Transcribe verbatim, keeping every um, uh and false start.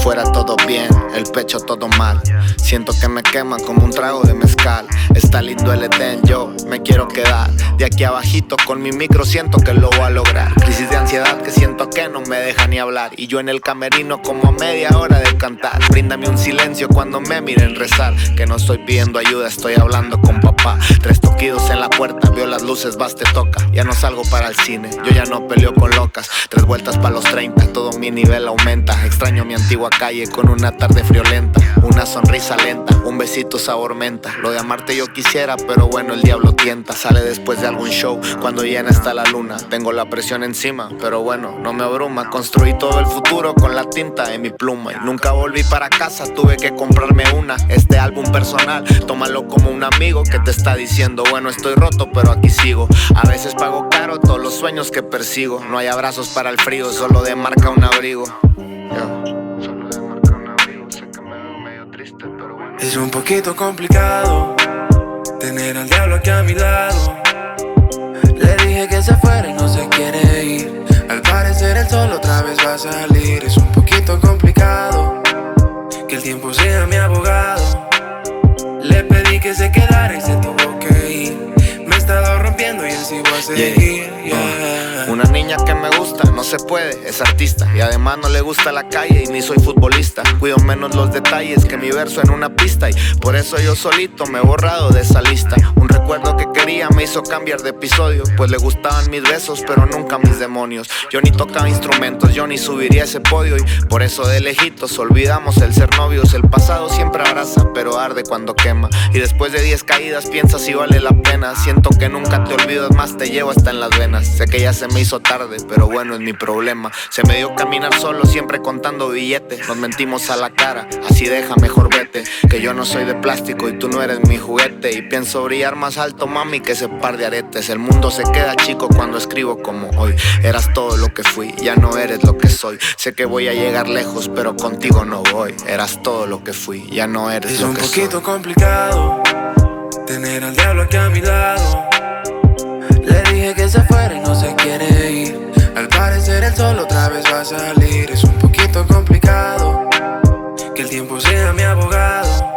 Afuera todo bien, el pecho todo mal. Siento que me queman como un trago de mezcal. Está lindo el Edén, yo me quiero quedar. De aquí abajito con mi micro siento que lo voy a lograr. Crisis de ansiedad que siento que no me deja ni hablar. Y yo en el camerino como a media hora de cantar. Bríndame un silencio cuando me miren rezar. Que no estoy pidiendo ayuda, estoy hablando con papá. Tres toquidos en la puerta, veo las luces, vas te toca. Ya no salgo para el cine, yo ya no peleo con locas. Tres vueltas pa' los treinta, todo mi nivel aumenta. Extraño mi antigua calle con una tarde friolenta. Una sonrisa lenta, un besito sabor menta. Lo de amarte yo quisiera, pero bueno, el diablo tienta. Sale después de algún show, cuando llena está la luna. Tengo la presión encima, pero bueno, no me abruma. Construí todo el futuro con la tinta en mi pluma. Y nunca volví para casa, tuve que comprarme una. Este álbum personal, tómalo como un amigo que te está diciendo, bueno, estoy roto, pero aquí sigo. A veces pago caro todos los sueños que persigo. No hay abrazos para el frío, solo de marca un abrigo. Yo. Es un poquito complicado tener al diablo aquí a mi lado. Le dije que se fuera y no se quiere ir. Al parecer el sol otra vez va a salir. Es un poquito complicado que el tiempo sea mi abogado. Le pedí que se quedara y se tuvo que ir. Me he estado rompiendo y así voy a seguir, yeah. uh, Una niña que me gusta, no se puede, es artista. Y además no le gusta la calle y ni soy futbolista. Cuido menos los detalles que mi verso en una pista. Y por eso yo solito me he borrado de esa lista. Un recuerdo que quería me hizo cambiar de episodio. Pues le gustaban mis besos, pero nunca mis demonios. Yo ni tocaba instrumentos, yo ni subiría ese podio. Y por eso de lejitos olvidamos el ser novios. El pasado siempre abraza, pero arde cuando quema. Y después de diez caídas piensas si vale la pena. Siento que nunca te olvido, es más te llevo hasta en las venas. Sé que ya se me hizo tarde, pero bueno, es mi problema. Se me dio caminar solo, siempre contando billetes. Nos mentimos a la cara, así deja, mejor vete. Que yo no soy de plástico y tú no eres mi juguete. Y pienso brillar más alto, mami, que ese par de aretes. El mundo se queda chico cuando escribo como hoy. Eras todo lo que fui, ya no eres lo que soy. Sé que voy a llegar lejos, pero contigo no voy. Eras todo lo que fui, ya no eres lo que soy. Es un poquito complicado tener al diablo aquí a mi lado. Le dije que se fuera y no se quiere ir. Al parecer el sol otra vez va a salir. Es un poquito complicado que el tiempo sea mi abogado.